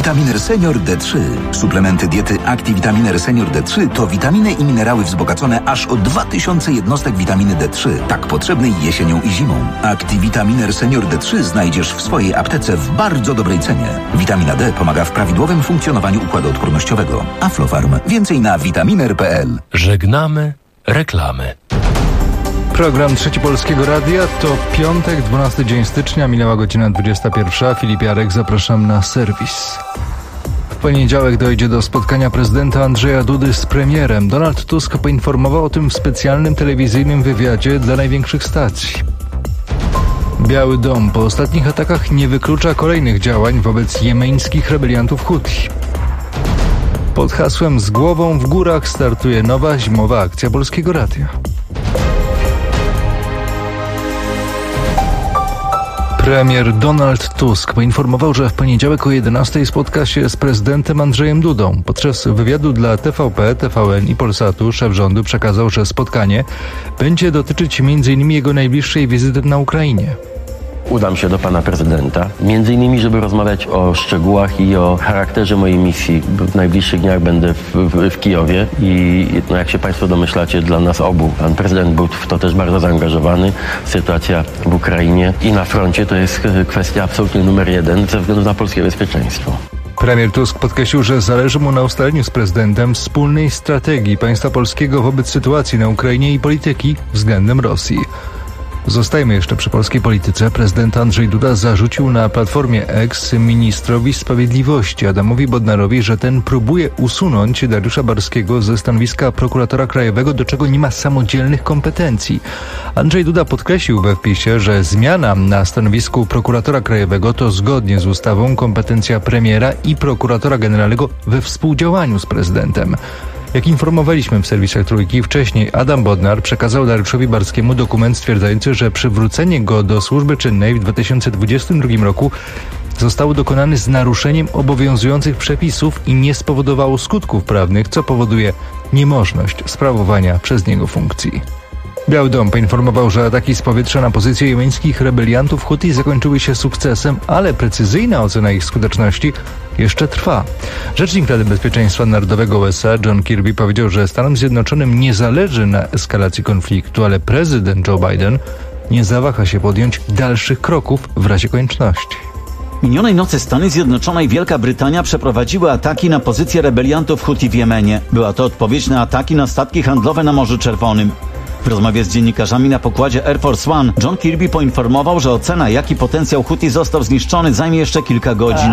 Activitamin Senior D3. Suplementy diety Activitamin Senior D3 to witaminy i minerały wzbogacone aż o 2000 jednostek witaminy D3, tak potrzebnej jesienią i zimą. Activitamin Senior D3 znajdziesz w swojej aptece w bardzo dobrej cenie. Witamina D pomaga w prawidłowym funkcjonowaniu układu odpornościowego. Aflofarm. Więcej na vitaminer.pl. Żegnamy reklamy. Program Trzeci Polskiego Radia to piątek, 12 dzień stycznia, minęła godzina 21. Filip Jarek, zapraszam na serwis. W poniedziałek dojdzie do spotkania prezydenta Andrzeja Dudy z premierem. Donald Tusk poinformował o tym w specjalnym telewizyjnym wywiadzie dla największych stacji. Biały Dom po ostatnich atakach nie wyklucza kolejnych działań wobec jemeńskich rebeliantów Huti. Pod hasłem Z głową w górach startuje nowa zimowa akcja Polskiego Radia. Premier Donald Tusk poinformował, że w poniedziałek o 11:00 spotka się z prezydentem Andrzejem Dudą. Podczas wywiadu dla TVP, TVN i Polsatu szef rządu przekazał, że spotkanie będzie dotyczyć m.in. jego najbliższej wizyty na Ukrainie. Udam się do pana prezydenta, między innymi, żeby rozmawiać o szczegółach i o charakterze mojej misji. W najbliższych dniach będę w Kijowie i jak się państwo domyślacie, dla nas obu pan prezydent był w to też bardzo zaangażowany. Sytuacja w Ukrainie i na froncie to jest kwestia absolutnie numer jeden ze względu na polskie bezpieczeństwo. Premier Tusk podkreślił, że zależy mu na ustaleniu z prezydentem wspólnej strategii państwa polskiego wobec sytuacji na Ukrainie i polityki względem Rosji. Zostajmy jeszcze przy polskiej polityce. Prezydent Andrzej Duda zarzucił na Platformie X ministrowi sprawiedliwości Adamowi Bodnarowi, że ten próbuje usunąć Dariusza Barskiego ze stanowiska prokuratora krajowego, do czego nie ma samodzielnych kompetencji. Andrzej Duda podkreślił we wpisie, że zmiana na stanowisku prokuratora krajowego to zgodnie z ustawą kompetencja premiera i prokuratora generalnego we współdziałaniu z prezydentem. Jak informowaliśmy w serwisach Trójki, wcześniej Adam Bodnar przekazał Dariuszowi Barskiemu dokument stwierdzający, że przywrócenie go do służby czynnej w 2022 roku zostało dokonane z naruszeniem obowiązujących przepisów i nie spowodowało skutków prawnych, co powoduje niemożność sprawowania przez niego funkcji. Biały Dom poinformował, że ataki z powietrza na pozycje jemeńskich rebeliantów Huti zakończyły się sukcesem, ale precyzyjna ocena ich skuteczności jeszcze trwa. Rzecznik Rady Bezpieczeństwa Narodowego USA John Kirby powiedział, że Stanom Zjednoczonym nie zależy na eskalacji konfliktu, ale prezydent Joe Biden nie zawaha się podjąć dalszych kroków w razie konieczności. Minionej nocy Stany Zjednoczone i Wielka Brytania przeprowadziły ataki na pozycje rebeliantów Huti w Jemenie. Była to odpowiedź na ataki na statki handlowe na Morzu Czerwonym. W rozmowie z dziennikarzami na pokładzie Air Force One John Kirby poinformował, że ocena, jaki potencjał Huti został zniszczony, zajmie jeszcze kilka godzin.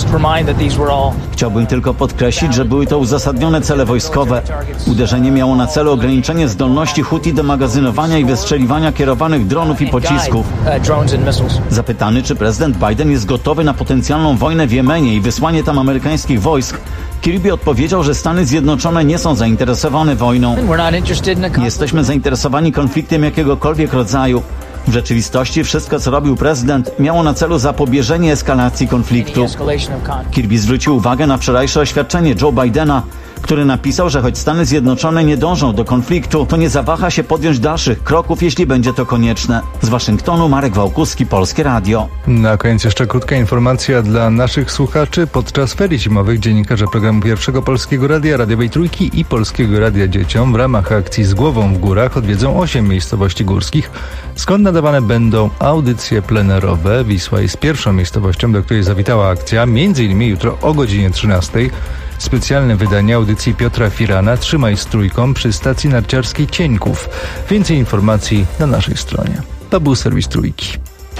Chciałbym tylko podkreślić, że były to uzasadnione cele wojskowe. Uderzenie miało na celu ograniczenie zdolności Huti do magazynowania i wystrzeliwania kierowanych dronów i pocisków. Zapytany, czy prezydent Biden jest gotowy na potencjalną wojnę w Jemenie i wysłanie tam amerykańskich wojsk, Kirby odpowiedział, że Stany Zjednoczone nie są zainteresowane wojną. Nie jesteśmy zainteresowani konfliktem jakiegokolwiek rodzaju. W rzeczywistości wszystko, co robił prezydent, miało na celu zapobieżenie eskalacji konfliktu. Kirby zwrócił uwagę na wczorajsze oświadczenie Joe Bidena, który napisał, że choć Stany Zjednoczone nie dążą do konfliktu, to nie zawaha się podjąć dalszych kroków, jeśli będzie to konieczne. Z Waszyngtonu Marek Wałkuski, Polskie Radio. Na koniec jeszcze krótka informacja dla naszych słuchaczy. Podczas ferii zimowych dziennikarze programu Pierwszego Polskiego Radia, Radiowej Trójki i Polskiego Radia Dzieciom w ramach akcji Z głową w górach odwiedzą 8 miejscowości górskich, skąd nadawane będą audycje plenerowe. Wisła jest pierwszą miejscowością, do której zawitała akcja, m.in. jutro o godzinie 13:00. Specjalne wydanie audycji Piotra Firana Trzymaj z Trójką przy stacji narciarskiej Cieńków. Więcej informacji na naszej stronie. To był serwis Trójki.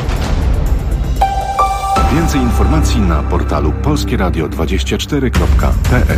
Więcej informacji na portalu polskieradio24.pl.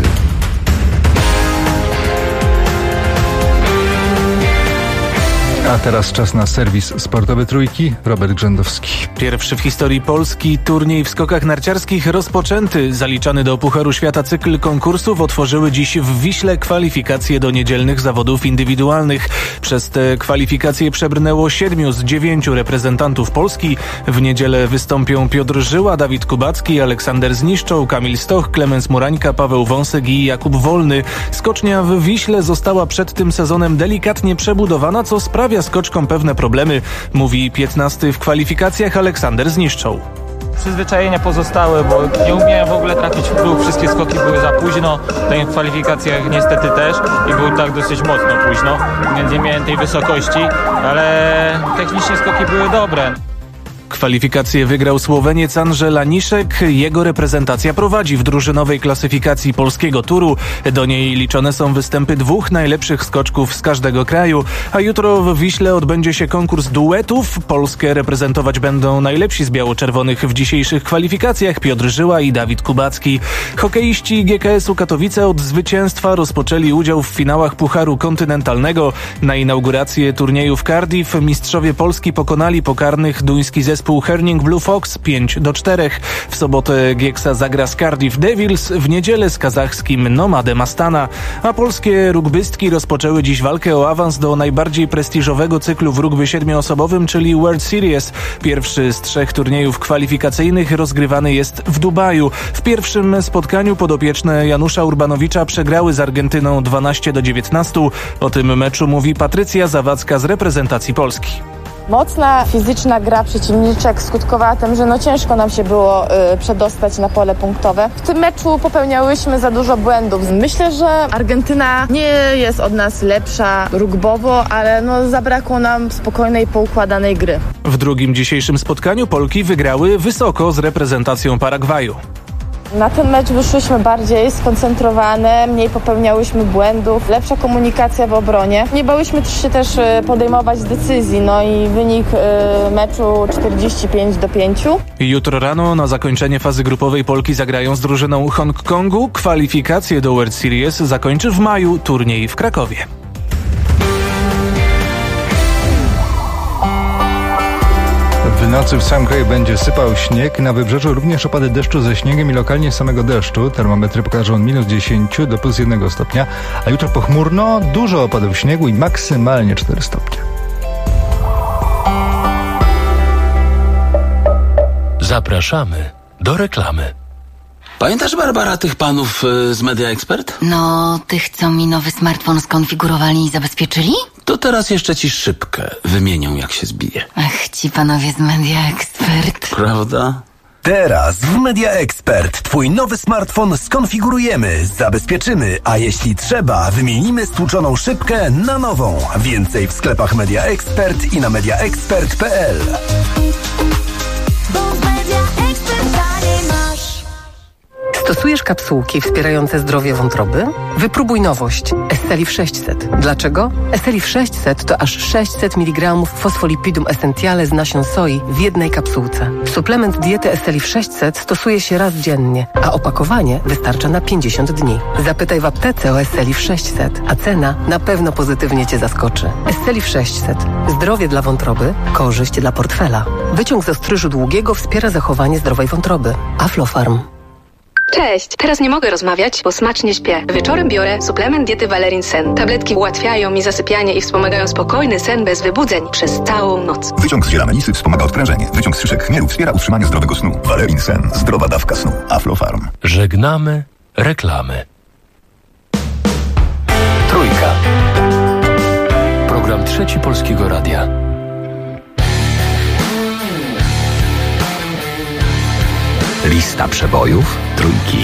A teraz czas na serwis sportowy Trójki. Robert Grzędowski. Pierwszy w historii Polski turniej w skokach narciarskich rozpoczęty. Zaliczany do Pucharu Świata cykl konkursów otworzyły dziś w Wiśle kwalifikacje do niedzielnych zawodów indywidualnych. Przez te kwalifikacje przebrnęło 7 z 9 reprezentantów Polski. W niedzielę wystąpią Piotr Żyła, Dawid Kubacki, Aleksander Zniszczoł, Kamil Stoch, Klemens Murańka, Paweł Wąsek i Jakub Wolny. Skocznia w Wiśle została przed tym sezonem delikatnie przebudowana, co sprawia skoczkom pewne problemy, mówi 15 w kwalifikacjach Aleksander Zniszczoł. Przyzwyczajenia pozostały, bo nie umiałem w ogóle trafić w próg, wszystkie skoki były za późno, w kwalifikacjach niestety też i był tak dosyć mocno późno, więc nie miałem tej wysokości, ale technicznie skoki były dobre. Kwalifikacje wygrał Słoweniec Andrzej Laniszek. Jego reprezentacja prowadzi w drużynowej klasyfikacji polskiego turu. Do niej liczone są występy 2 najlepszych skoczków z każdego kraju. A jutro w Wiśle odbędzie się konkurs duetów. Polskę reprezentować będą najlepsi z biało-czerwonych w dzisiejszych kwalifikacjach: Piotr Żyła i Dawid Kubacki. Hokeiści GKS-u Katowice od zwycięstwa rozpoczęli udział w finałach Pucharu Kontynentalnego. Na inaugurację turnieju w Cardiff mistrzowie Polski pokonali pokarnych duński zespół Herning Blue Fox 5-4. W sobotę Gieksa zagra z Cardiff Devils, w niedzielę z kazachskim Nomadem Astana. A polskie rugbystki rozpoczęły dziś walkę o awans do najbardziej prestiżowego cyklu w rugby 7-osobowym, czyli World Series. Pierwszy z 3 turniejów kwalifikacyjnych rozgrywany jest w Dubaju. W pierwszym spotkaniu podopieczne Janusza Urbanowicza przegrały z Argentyną 12-19. O tym meczu mówi Patrycja Zawadzka z reprezentacji Polski. Mocna fizyczna gra przeciwniczek skutkowała tym, że ciężko nam się było przedostać na pole punktowe. W tym meczu popełniałyśmy za dużo błędów. Myślę, że Argentyna nie jest od nas lepsza rugbowo, ale zabrakło nam spokojnej, poukładanej gry. W drugim dzisiejszym spotkaniu Polki wygrały wysoko z reprezentacją Paragwaju. Na ten mecz wyszłyśmy bardziej skoncentrowane, mniej popełniałyśmy błędów, lepsza komunikacja w obronie. Nie bałyśmy się też podejmować decyzji, i wynik meczu 45-5. Jutro rano na zakończenie fazy grupowej Polki zagrają z drużyną Hongkongu. Kwalifikacje do World Series zakończy w maju turniej w Krakowie. W nocy w całym kraju będzie sypał śnieg. Na wybrzeżu również opady deszczu ze śniegiem i lokalnie samego deszczu. Termometry pokażą od -10 do +1 stopnia. A jutro pochmurno, dużo opadów śniegu i maksymalnie 4 stopnie. Zapraszamy do reklamy. Pamiętasz, Barbara, tych panów z Media Expert? Tych, co mi nowy smartfon skonfigurowali i zabezpieczyli? To teraz jeszcze ci szybkę wymienią, jak się zbije. Ach, ci panowie z Media Expert. Prawda? Teraz w Media Expert twój nowy smartfon skonfigurujemy, zabezpieczymy, a jeśli trzeba, wymienimy stłuczoną szybkę na nową. Więcej w sklepach Media Expert i na mediaexpert.pl. Stosujesz kapsułki wspierające zdrowie wątroby? Wypróbuj nowość Esselif 600. Dlaczego? Esselif 600 to aż 600 mg fosfolipidum essentiale z nasion soi w jednej kapsułce. Suplement diety Esselif 600 stosuje się raz dziennie, a opakowanie wystarcza na 50 dni. Zapytaj w aptece o Esselif 600, a cena na pewno pozytywnie Cię zaskoczy. Esselif 600. Zdrowie dla wątroby, korzyść dla portfela. Wyciąg z ostryżu długiego wspiera zachowanie zdrowej wątroby. Aflofarm. Cześć, teraz nie mogę rozmawiać, bo smacznie śpię. Wieczorem biorę suplement diety Valerin Sen. Tabletki ułatwiają mi zasypianie i wspomagają spokojny sen bez wybudzeń przez całą noc. Wyciąg z ziela melisy wspomaga odprężenie. Wyciąg z szyszek chmielu wspiera utrzymanie zdrowego snu. Valerin Sen. Zdrowa dawka snu. Aflofarm. Żegnamy reklamy. Trójka. Program Trzeci Polskiego Radia. Lista przebojów Trójki.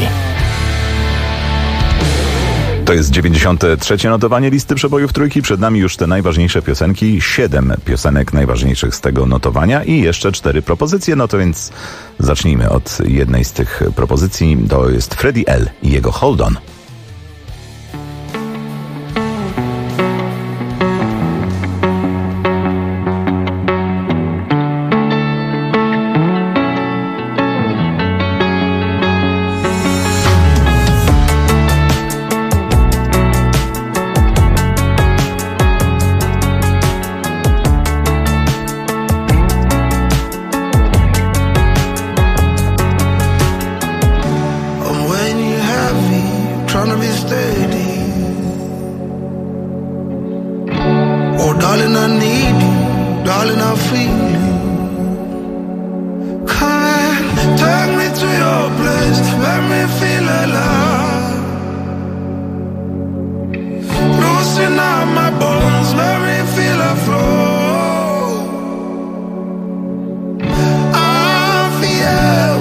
To jest 93. notowanie listy przebojów Trójki. Przed nami już te najważniejsze piosenki. 7 piosenek najważniejszych z tego notowania i jeszcze 4 propozycje. To więc zacznijmy od jednej z tych propozycji. To jest Freddie L. i jego Hold On. I feel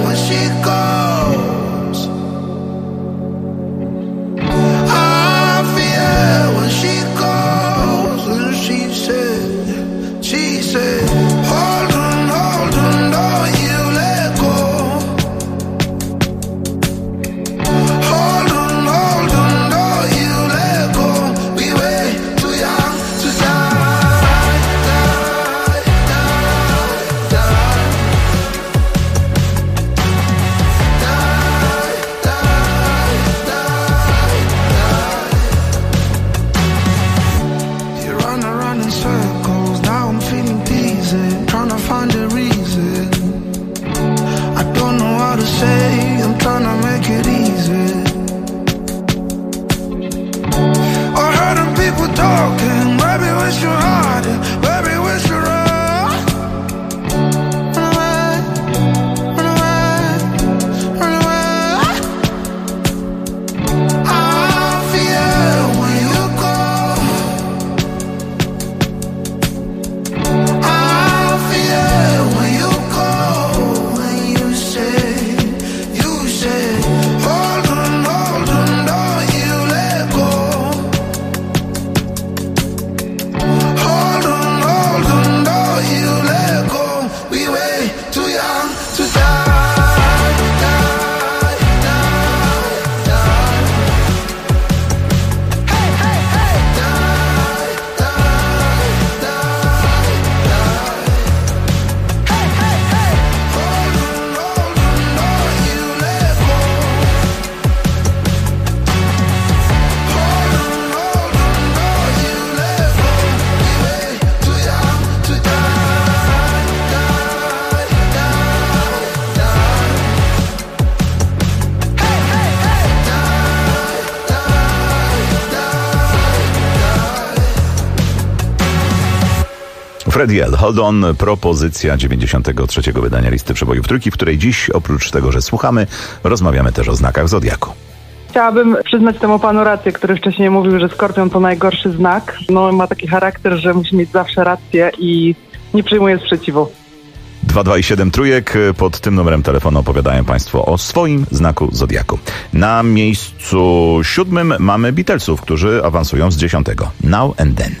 Frediel, Hold On, propozycja 93. wydania listy przebojów trójki, w której dziś oprócz tego, że słuchamy, rozmawiamy też o znakach zodiaku. Chciałabym przyznać temu panu rację, który wcześniej mówił, że Skorpion to najgorszy znak. No, ma taki charakter, że musi mieć zawsze rację i nie przyjmuje sprzeciwu. 2, i 7 trójek. Pod tym numerem telefonu opowiadają Państwo o swoim znaku zodiaku. Na miejscu 7 mamy Beatlesów, którzy awansują z 10. Now and Then.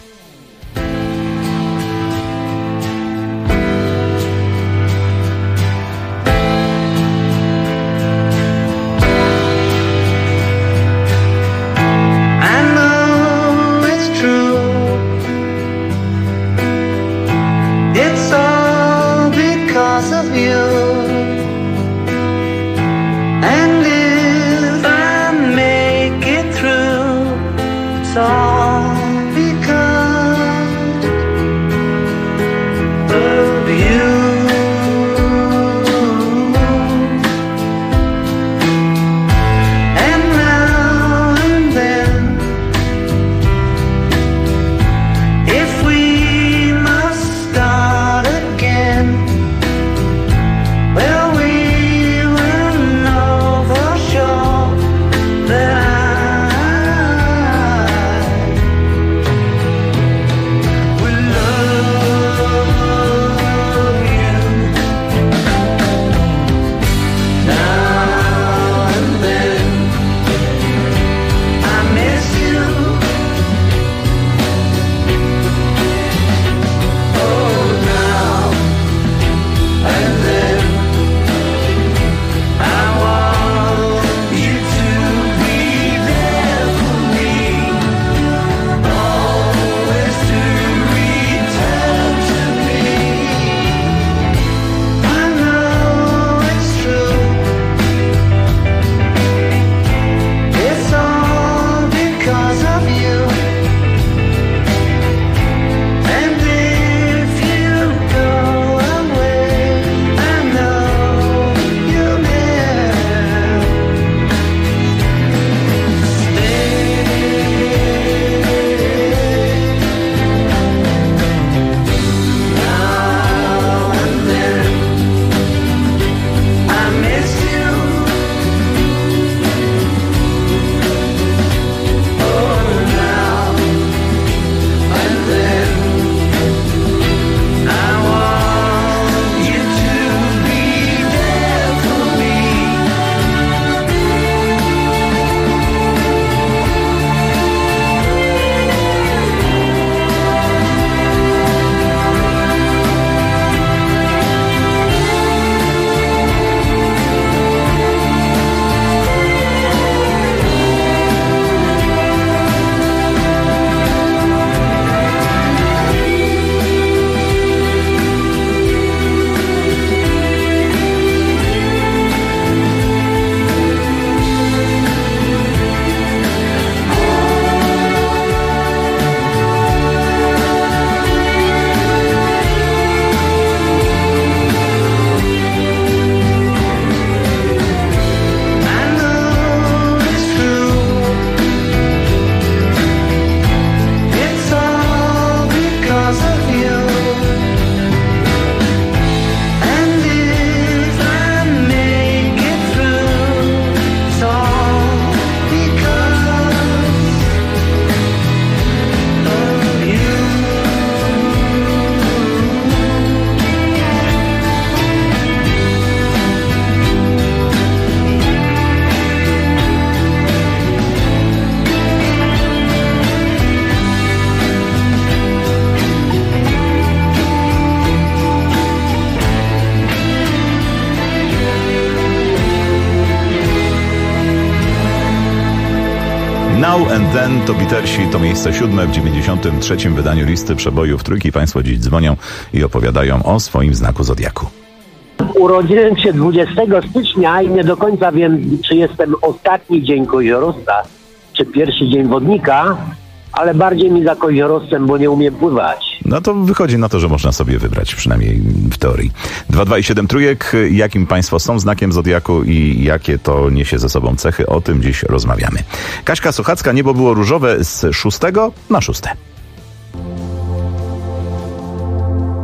Now and Then to Beatlesi, to miejsce 7 w 93. wydaniu listy przebojów trójki. Państwo dziś dzwonią i opowiadają o swoim znaku zodiaku. Urodziłem się 20 stycznia i nie do końca wiem, czy jestem ostatni dzień koziorożca, czy pierwszy dzień wodnika, ale bardziej mi za koziorożcem, bo nie umiem pływać. No to wychodzi na to, że można sobie wybrać, przynajmniej w teorii. 2, i 7 trójek. Jakim państwo są znakiem zodiaku i jakie to niesie ze sobą cechy? O tym dziś rozmawiamy. Kaśka Sochacka, niebo było różowe z 6 na 6.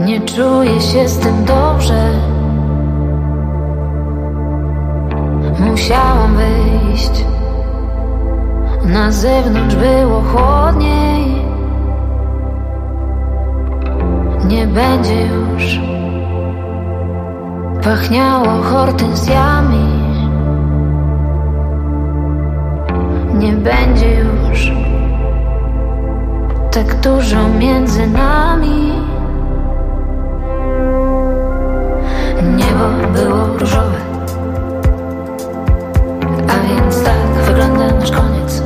Nie czuję się z tym dobrze. Musiałam wyjść. Na zewnątrz było chłodniej. Nie będzie już. Pachniało hortensjami. Nie będzie już tak dużo między nami. Niebo było różowe, a więc tak wygląda nasz koniec.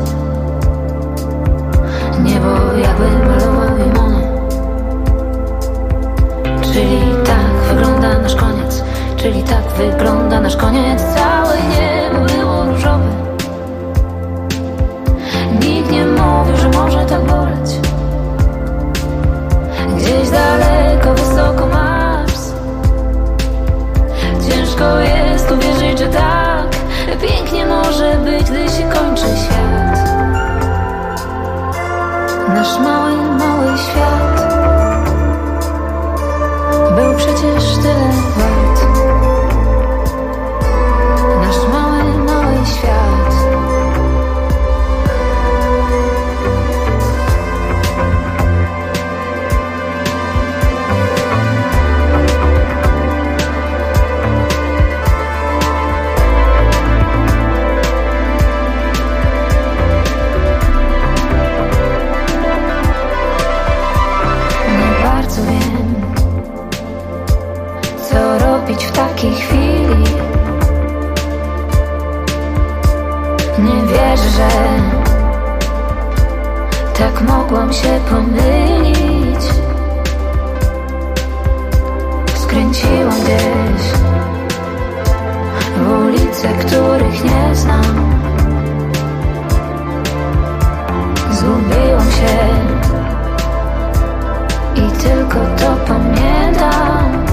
Niebo jakby malował limony. Czyli tak wygląda nasz koniec. Czyli tak wygląda nasz koniec. Całe niebo było różowe. Nikt nie mówił, że może tak boleć. Gdzieś daleko, wysoko Mars. Ciężko jest uwierzyć, że tak pięknie może być, gdy się kończy świat. Nasz mały, mały świat był przecież tyle wart. Nasz mały, mały świat. W takiej chwili nie wierzę, że tak mogłam się pomylić. Skręciłam gdzieś w ulice, których nie znam. Zgubiłam się i tylko to pamiętam.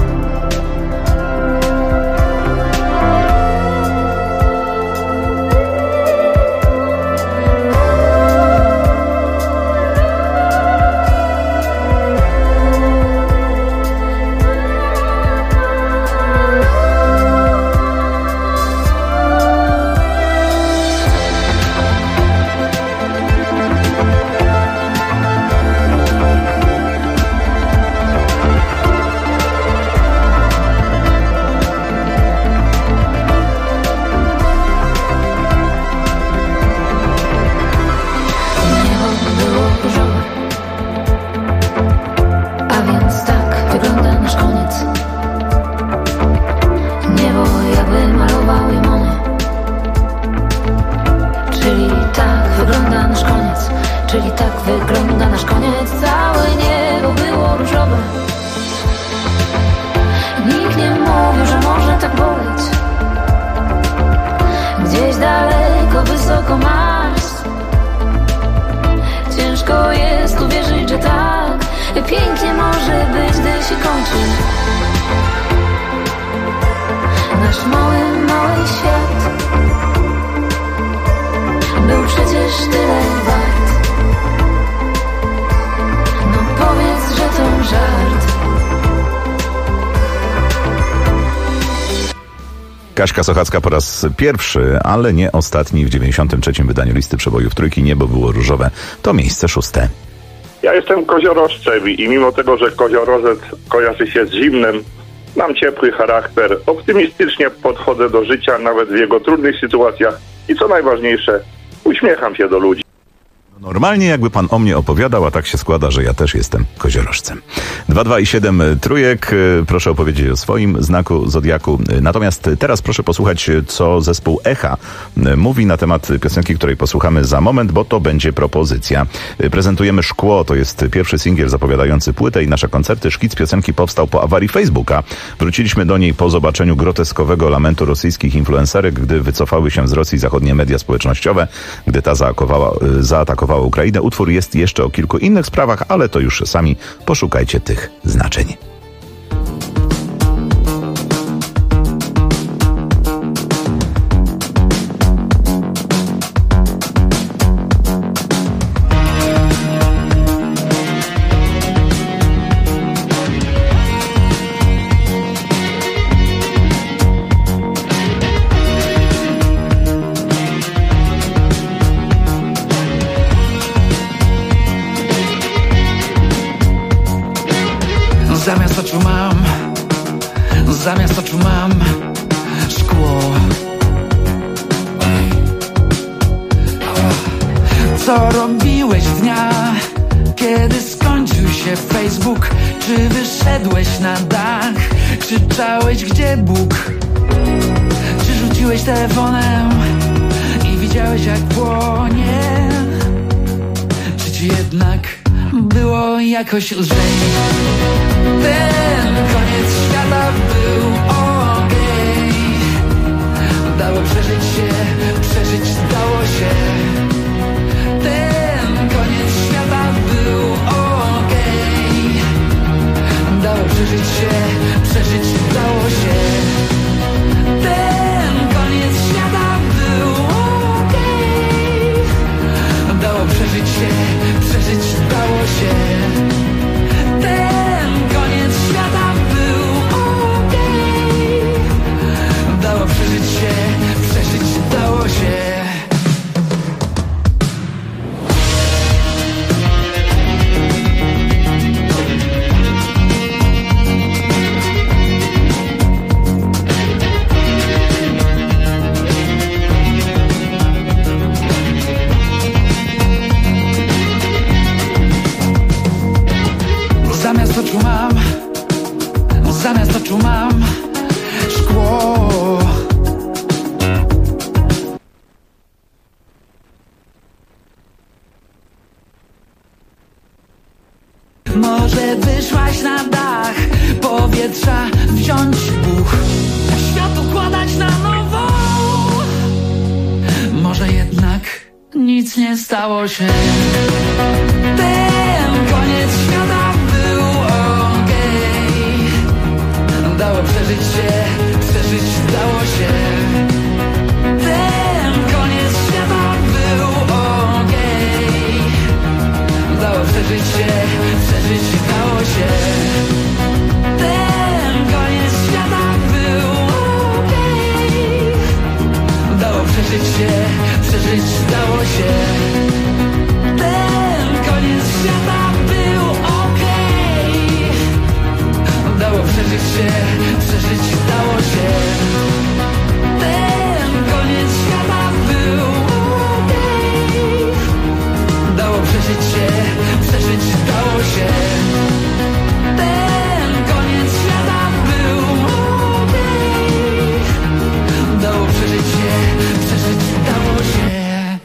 Kaśka Sochacka po raz pierwszy, ale nie ostatni w 93. wydaniu listy przebojów trójki. Niebo było różowe. To miejsce 6. Ja jestem koziorożcem i mimo tego, że koziorożec kojarzy się z zimnem, mam ciepły charakter, optymistycznie podchodzę do życia, nawet w jego trudnych sytuacjach i co najważniejsze, uśmiecham się do ludzi. Normalnie jakby pan o mnie opowiadał, a tak się składa, że ja też jestem koziorożcem. 2, 2 i 7 trójek. Proszę opowiedzieć o swoim znaku zodiaku. Natomiast teraz proszę posłuchać, co zespół Echa mówi na temat piosenki, której posłuchamy za moment, bo to będzie propozycja. Prezentujemy Szkło, to jest pierwszy singiel zapowiadający płytę i nasze koncerty. Szkic piosenki powstał po awarii Facebooka. Wróciliśmy do niej po zobaczeniu groteskowego lamentu rosyjskich influencerek, gdy wycofały się z Rosji zachodnie media społecznościowe, gdy ta zaatakowała Ukrainę. Utwór jest jeszcze o kilku innych sprawach, ale to już sami poszukajcie tych znaczeń. Wszedłeś na dach, krzyczałeś gdzie Bóg. Czy rzuciłeś telefonem i widziałeś jak płonie? Czy ci jednak było jakoś lżej? Ten koniec świata był okej. Dało przeżyć się, przeżyć dało się. Ten koniec świata był okej. Dało przeżyć się, przeżyć dało się. Ten koniec świata był okej. Dało przeżyć się, przeżyć dało się. Ten koniec świata był okej. Dało przeżyć się, przeżyć dało się. Zamiast oczu mam szkło. Może wyszłaś na dach, powietrza wziąć buch, świat układać na nowo. Może jednak nic nie stało się. Ten koniec świata był okej. Dało przeżyć się, przeżyć dało się. Ten koniec świata był okej. Dało przeżyć się, przeżyć dało się. Ten koniec świata był okej. Dało przeżyć się, przeżyć dało się. Ten koniec świata był okej. Dało przeżyć się, przeżyć dało się. Ten koniec świata był okej. Dało przeżyć się, przeżyć dało się. Ten koniec świata był okej. Dało przeżyć się, przeżyć dało się.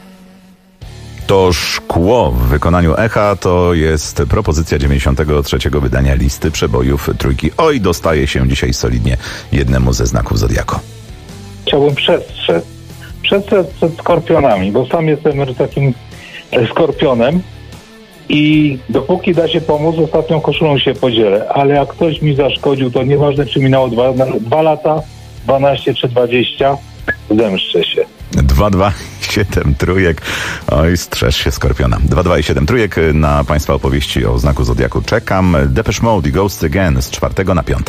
To Szkło w wykonaniu Echa to jest propozycja 93. wydania listy przebojów trójki. Oj, dostaje się dzisiaj solidnie jednemu ze znaków Zodiaku. Chciałbym przestrzec przed skorpionami, bo sam jestem takim skorpionem i dopóki da się pomóc, ostatnią koszulą się podzielę, ale jak ktoś mi zaszkodził, to nieważne czy minęło 2 lata, 12 czy 20, zemszczę się. 2, 2 i 7 trójek. Oj, strzeż się skorpiona. 2, 2 i 7 trójek. Na Państwa opowieści o znaku Zodiaku czekam. Depeche Mode i Ghosts Again z 4 na 5.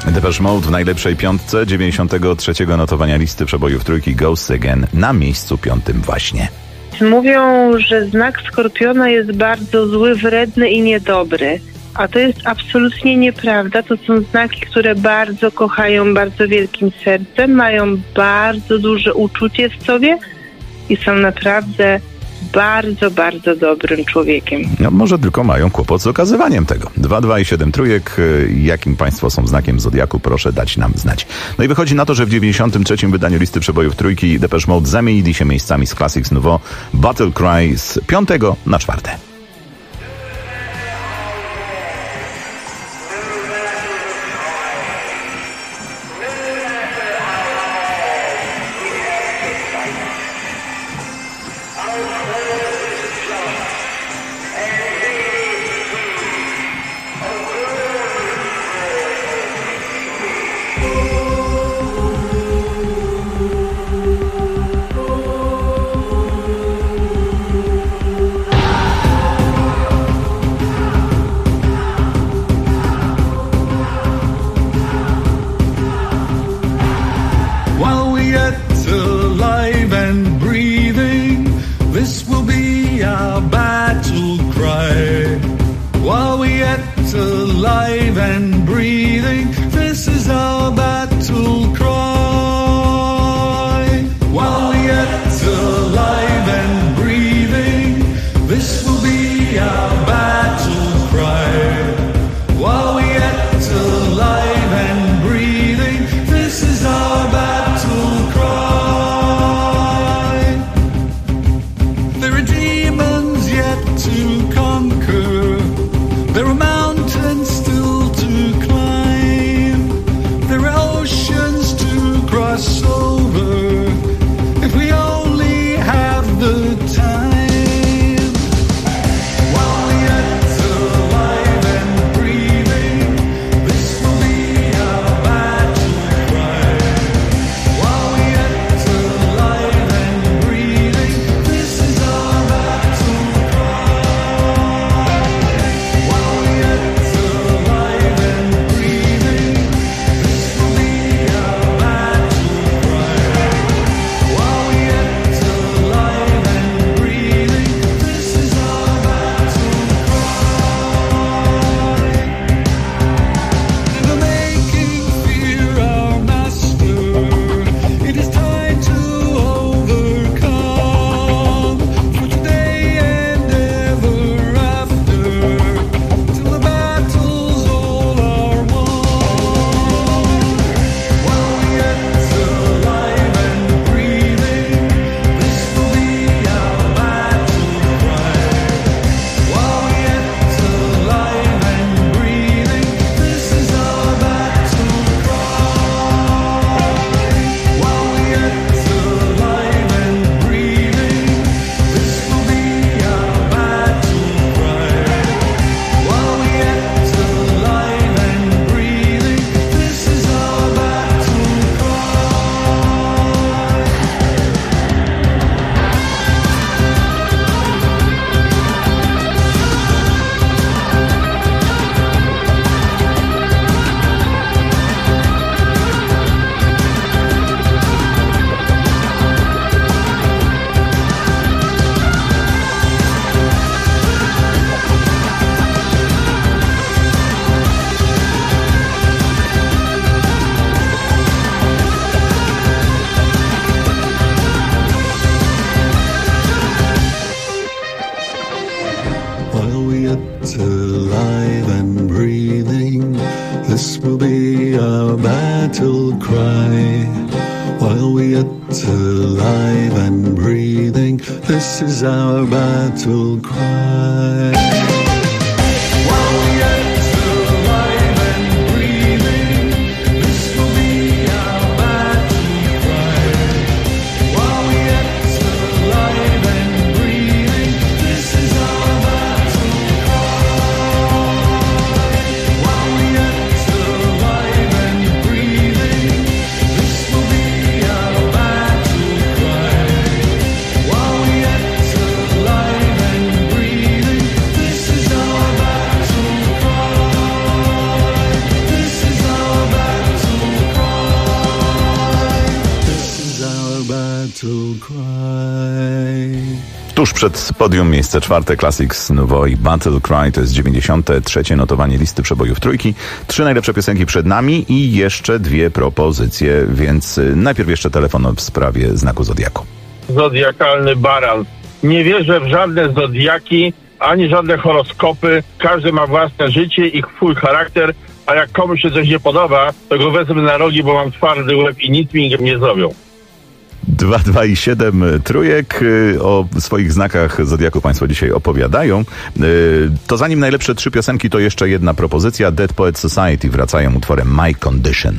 Depeche Mode w najlepszej piątce 93. notowania listy przebojów trójki Ghosts Again na miejscu 5 właśnie. Mówią, że znak Skorpiona jest bardzo zły, wredny i niedobry. A to jest absolutnie nieprawda. To są znaki, które bardzo kochają bardzo wielkim sercem, mają bardzo duże uczucie w sobie i są naprawdę bardzo, bardzo dobrym człowiekiem. No, może tylko mają kłopot z okazywaniem tego. 2, 2 i 7 trójek. Jakim państwo są znakiem Zodiaku? Proszę dać nam znać. No i wychodzi na to, że w 93. wydaniu listy przebojów trójki Depeche Mode zamienili się miejscami z Classics Nouveau Battle Cry z 5. na 4. This is our battle cry. Tuż przed podium miejsce 4 Classics Nouveau i Battle Cry, to jest 93. notowanie listy przebojów trójki. 3 najlepsze piosenki przed nami i jeszcze 2 propozycje, więc najpierw jeszcze telefon w sprawie znaku Zodiaku. Zodiakalny baran. Nie wierzę w żadne zodiaki, ani żadne horoskopy. Każdy ma własne życie i swój charakter, a jak komuś się coś nie podoba, to go wezmę na rogi, bo mam twardy łeb i nic mi nie zrobią. 2, 2 i 7 trójek. O swoich znakach Zodiaku Państwo dzisiaj opowiadają. To zanim najlepsze 3 piosenki, to jeszcze jedna propozycja. Dead Poets Society wracają utworem My Condition.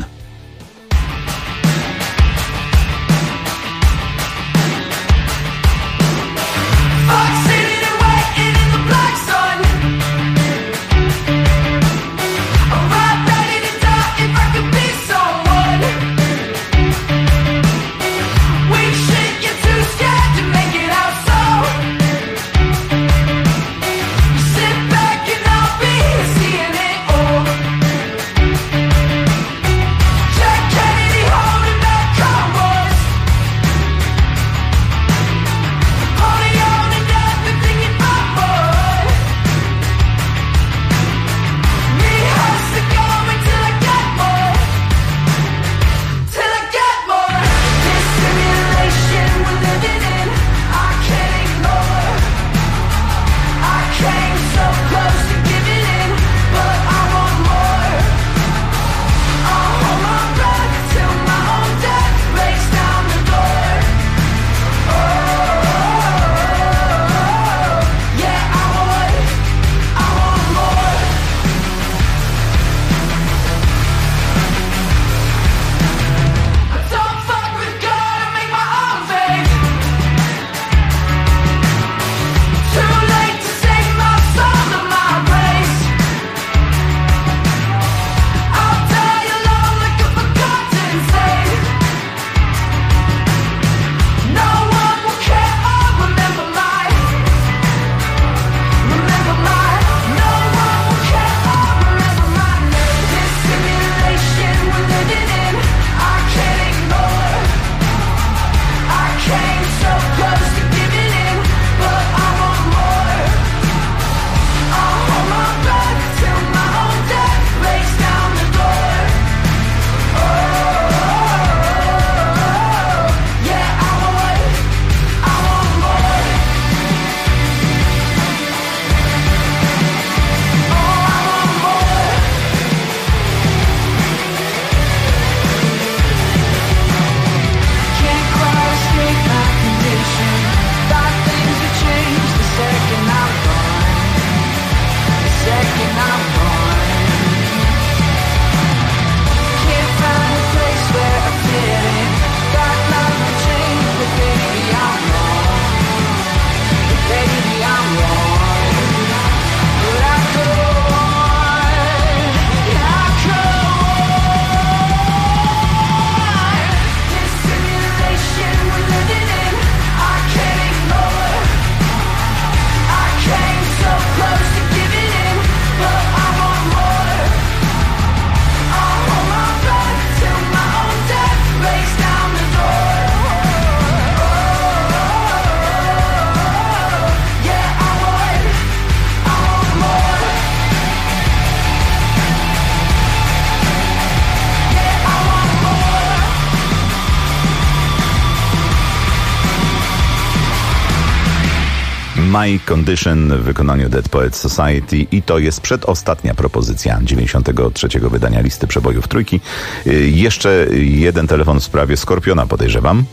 My Condition w wykonaniu Dead Poets Society i to jest przedostatnia propozycja 93. wydania listy przebojów trójki. Jeszcze jeden telefon w sprawie Skorpiona, podejrzewam.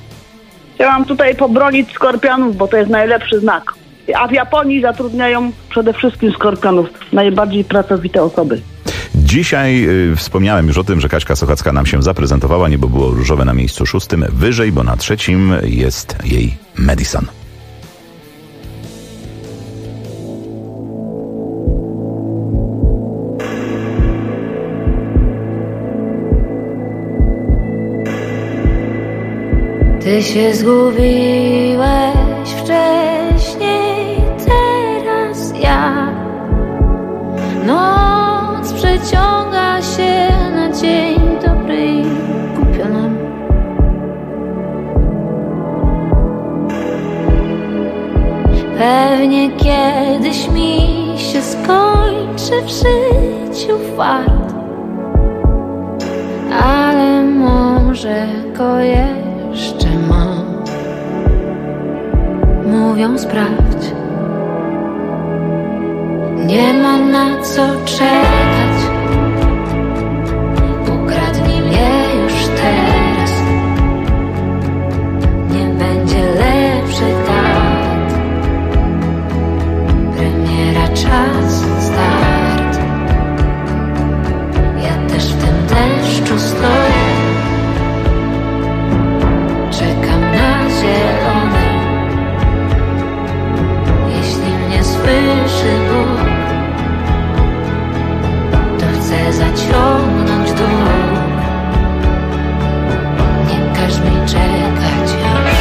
Chciałam tutaj pobronić skorpionów, bo to jest najlepszy znak. A w Japonii zatrudniają przede wszystkim skorpionów, najbardziej pracowite osoby. Dzisiaj wspomniałem już o tym, że Kaśka Sochacka nam się zaprezentowała, niebo było różowe na miejscu 6, wyżej, bo na 3 jest jej Madison. Ty się zgubiłeś wcześniej, teraz ja. Noc przeciąga się na dzień dobry i głupio nam. Pewnie kiedyś mi się skończy w życiu fart, ale może go jeszcze mam. Mówią sprawdź, nie ma na co czekać. Ukradnij mnie już teraz, nie będzie lepszy dat. Premiera, czas, start. Ja też w tym deszczu stoję, czekam na zielone. Jeśli mnie słyszy Bóg, to chcę zaciągnąć dług. Nie każ mi czekać już.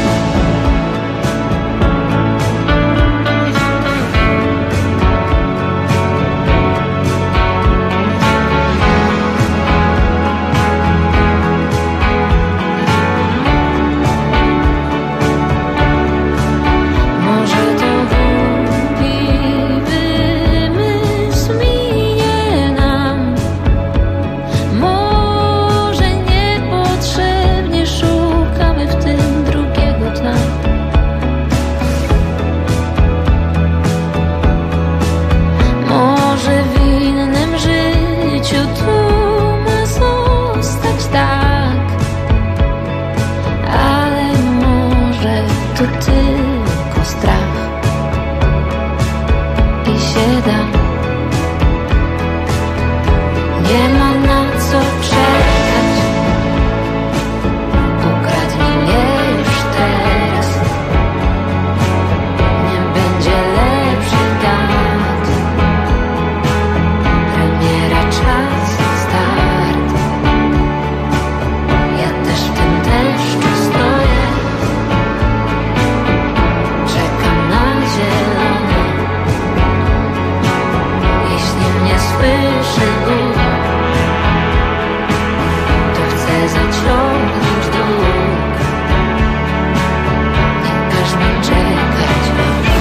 Może to głupi wymysł minie nam, może niepotrzebnie szukamy w tym drugiego dna. Może w innym życiu tu ma zostać tak, ale może to tylko strach i się da. Nie ma na co czekać. Ukradnij mnie już teraz, nie będzie lepszy dat. Premiera, czas, start. Ja też w tym deszczu stoję, czekam na zielone. Jeśli mnie słyszy Bóg, to chcę zaciągnąć dług. Nie każ mi czekać już.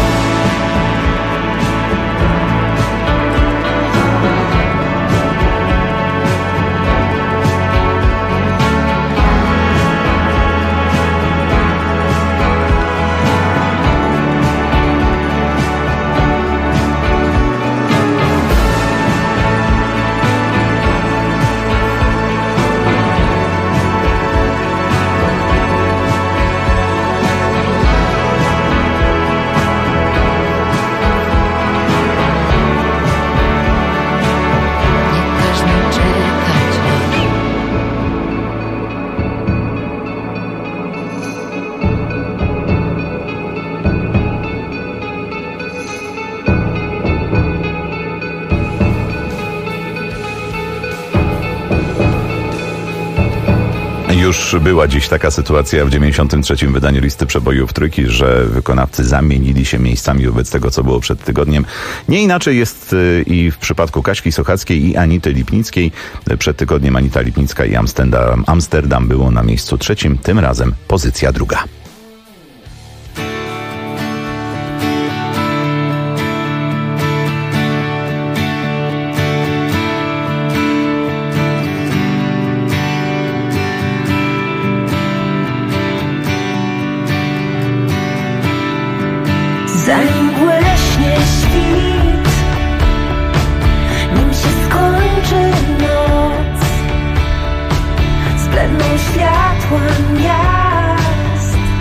Nie każ mi czekać już. Już była dziś taka sytuacja w 93. wydaniu listy przebojów trójki, że wykonawcy zamienili się miejscami wobec tego, co było przed tygodniem. Nie inaczej jest i w przypadku Kaśki Sochackiej i Anity Lipnickiej. Przed tygodniem Anita Lipnicka i Amsterdam było na miejscu trzecim, tym razem pozycja druga. Zanim błyśnie świt, nim się skończy noc, zbledną światła miast.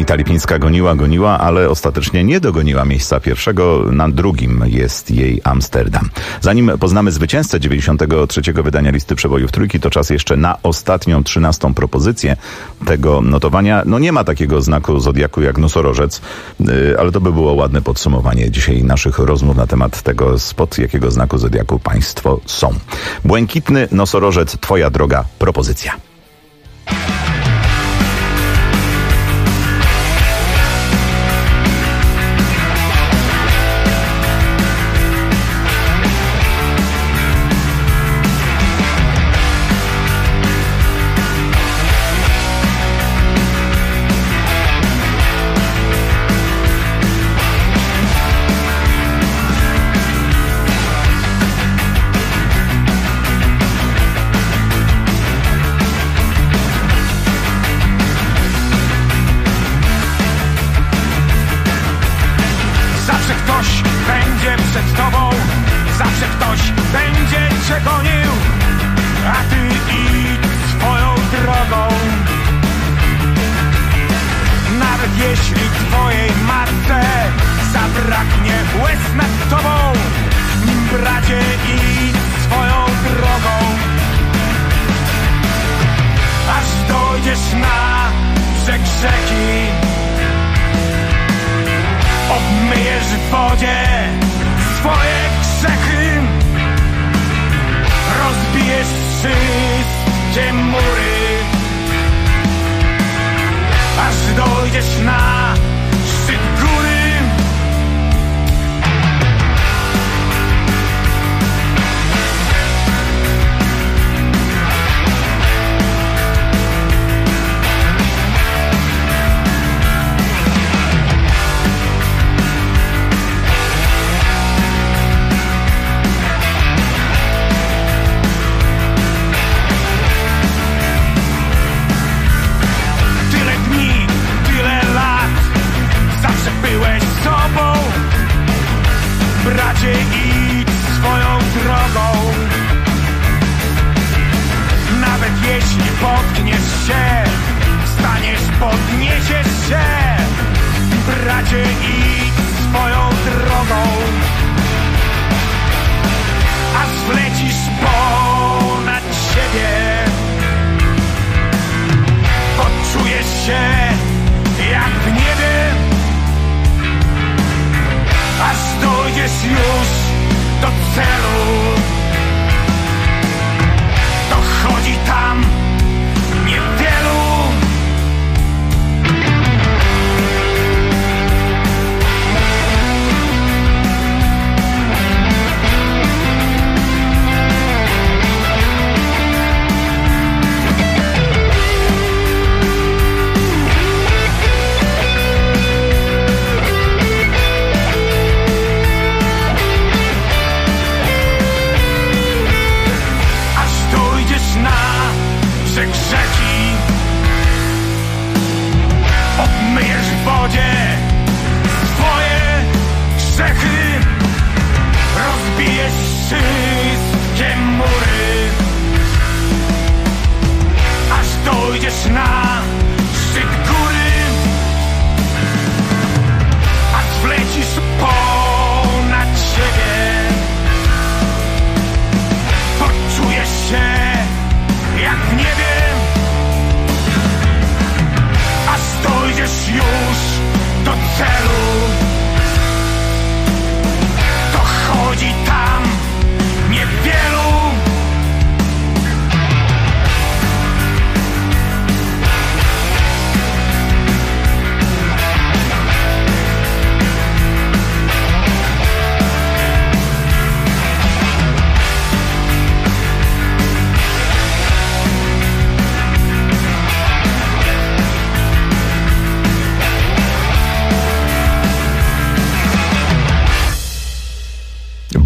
Wita Lipińska goniła, ale ostatecznie nie dogoniła miejsca pierwszego. Na drugim jest jej Amsterdam. Zanim poznamy zwycięzcę 93. wydania listy przebojów trójki, to czas jeszcze na ostatnią, 13. propozycję tego notowania. No nie ma takiego znaku zodiaku jak nosorożec, ale to by było ładne podsumowanie dzisiaj naszych rozmów na temat tego, spod jakiego znaku zodiaku państwo są. Błękitny nosorożec, twoja droga propozycja.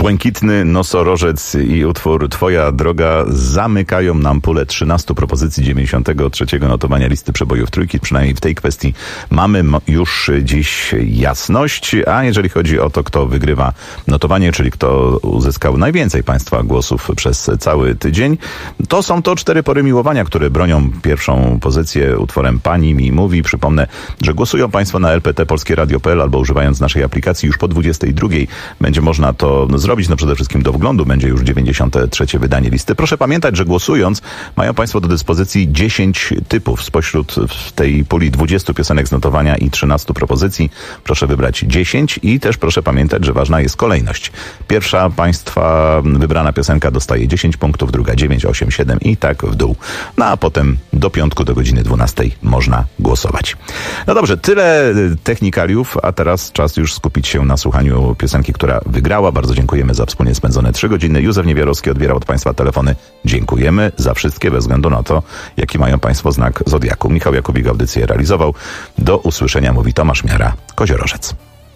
Błękitny nosorożec i utwór Twoja droga zamykają nam pulę 13 propozycji 93 notowania listy przebojów trójki. Przynajmniej w tej kwestii mamy już dziś jasność. A jeżeli chodzi o to, kto wygrywa notowanie, czyli kto uzyskał najwięcej Państwa głosów przez cały tydzień, to są to 4 pory miłowania, które bronią pierwszą pozycję utworem Pani mi mówi. Przypomnę, że głosują Państwo na lpt.polskieradio.pl albo używając naszej aplikacji już po 22 będzie można to zrobić. No przede wszystkim do wglądu będzie już 93 wydanie listy. Proszę pamiętać, że głosując mają Państwo do dyspozycji 10 typów. Spośród tej puli 20 piosenek z notowania i 13 propozycji proszę wybrać 10 i też proszę pamiętać, że ważna jest kolejność. Pierwsza Państwa wybrana piosenka dostaje 10 punktów, druga 9, 8, 7 i tak w dół. No a potem do piątku do godziny 12 można głosować. No dobrze, tyle technikaliów, a teraz czas już skupić się na słuchaniu piosenki, która wygrała. Bardzo dziękujemy za wspólnie spędzone 3 godziny. Józef Niewiarowski odbierał od Państwa telefony. Dziękujemy za wszystkie, bez względu na to, jaki mają Państwo znak zodiaku. Michał Jakubik audycję realizował. Do usłyszenia, mówi Tomasz Miara, Koziorożec.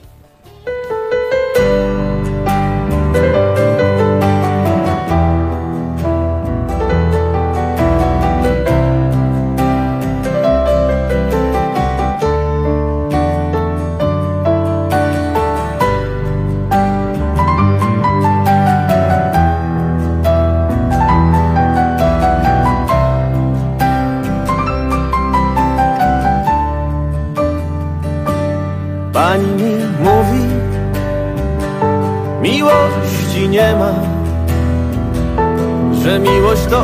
Pani mi mówi, miłości nie ma, że miłość to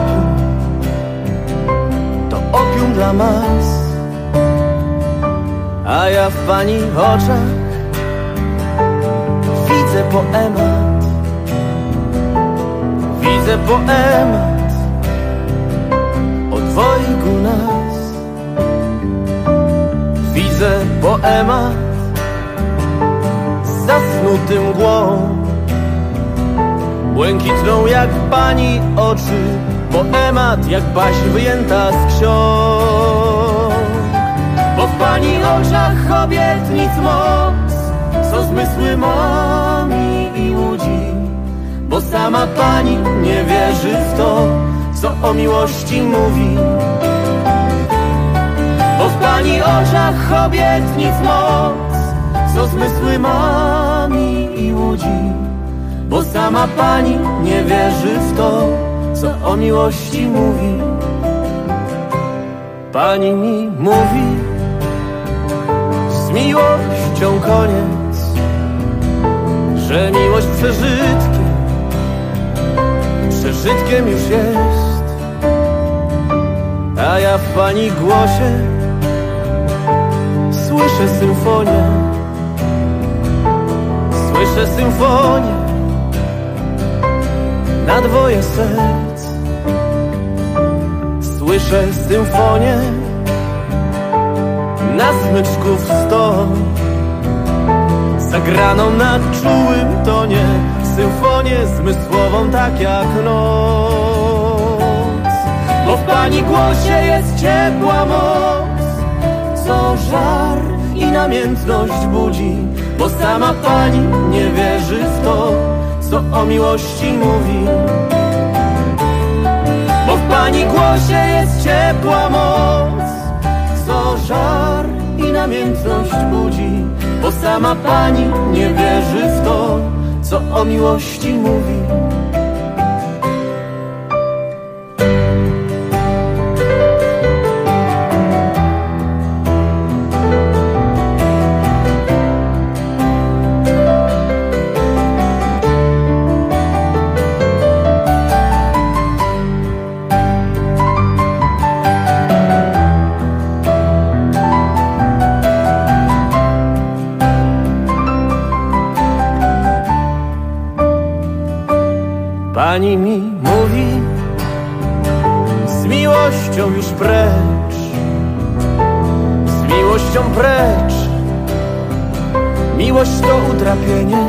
opium dla mas. A ja w pani oczach widzę poemat, o dwojgu nas. Widzę poemat z zasnutym mgłą, błękitną jak pani oczy, poemat jak baśń wyjęta z ksiąg. Bo w pani oczach obietnic moc, co zmysły mami i łudzi, bo sama pani nie wierzy w to, co o miłości mówi. Bo w pani oczach obietnic moc, co zmysły mami i łudzi, bo sama pani nie wierzy w to, co o miłości mówi. Pani mi mówi, z miłością koniec, że miłość przeżytkiem już jest. A ja w pani głosie słyszę symfonię na dwoje serc. Słyszę symfonię na smyczków 100, zagraną na czułym tonie, symfonię zmysłową tak jak noc. Bo w pani głosie jest ciepła moc, co żar i namiętność budzi, bo sama pani nie wierzy w to, co o miłości mówi. Bo w pani głosie jest ciepła moc, co żar i namiętność budzi, bo sama pani nie wierzy w to, co o miłości mówi. Pani mi mówi, z miłością już precz, z miłością precz. Miłość to utrapienie,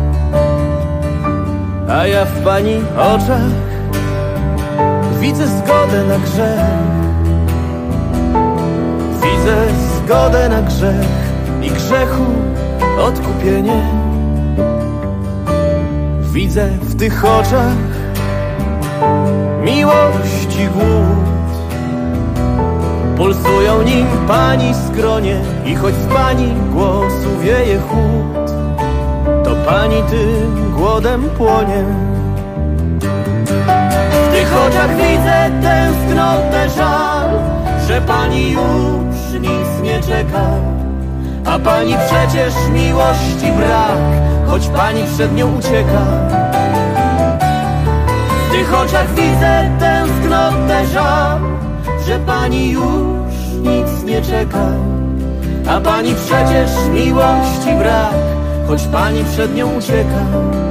a ja w pani oczach widzę zgodę na grzech. Widzę zgodę na grzech i grzechu odkupienie. Widzę w tych oczach miłości głód. Pulsują nim pani skronie i choć z pani głosu wieje chłód, to pani tym głodem płonie. W tych oczach widzę tęsknotę, żal, że pani już nic nie czeka. A pani przecież miłości brak, choć pani przed nią ucieka. W tych oczach widzę tęsknotę, żal, że pani już nic nie czeka. A pani przecież miłości brak, choć pani przed nią ucieka.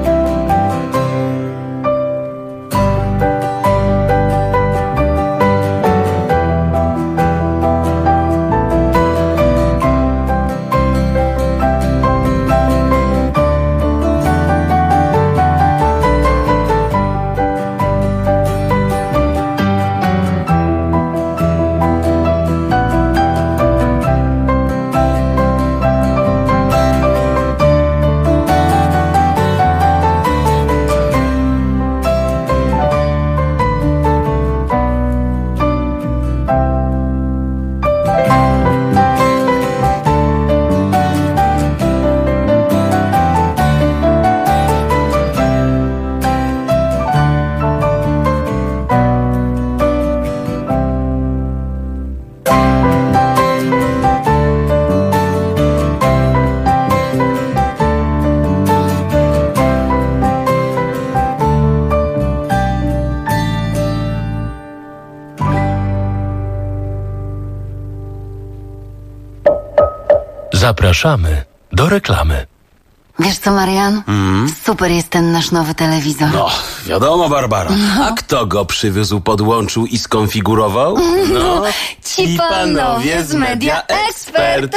Zapraszamy do reklamy. Wiesz co, Marian? Super jest ten nasz nowy telewizor. No, wiadomo, Barbara. A kto go przywiózł, podłączył i skonfigurował? No, ci panowie z Media Expert.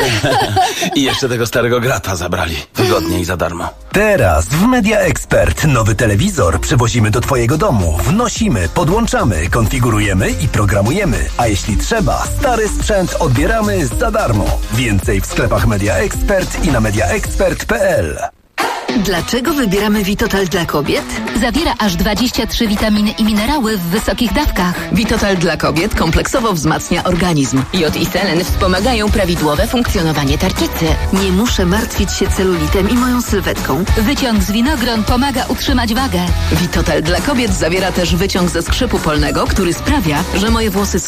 I jeszcze tego starego grata zabrali. Wygodnie i za darmo. Teraz w Media Expert nowy telewizor przywozimy do twojego domu. Wnosimy, podłączamy, konfigurujemy i programujemy. A jeśli trzeba, stary sprzęt odbieramy za darmo. Więcej w sklepach Media Expert i na mediaexpert.pl. Dlaczego wybieramy Vitotal dla kobiet? Zawiera aż 23 witaminy i minerały w wysokich dawkach. Vitotal dla kobiet kompleksowo wzmacnia organizm. Jod i selen wspomagają prawidłowe funkcjonowanie tarczycy. Nie muszę martwić się celulitem i moją sylwetką. Wyciąg z winogron pomaga utrzymać wagę. Vitotal dla kobiet zawiera też wyciąg ze skrzypu polnego, który sprawia, że moje włosy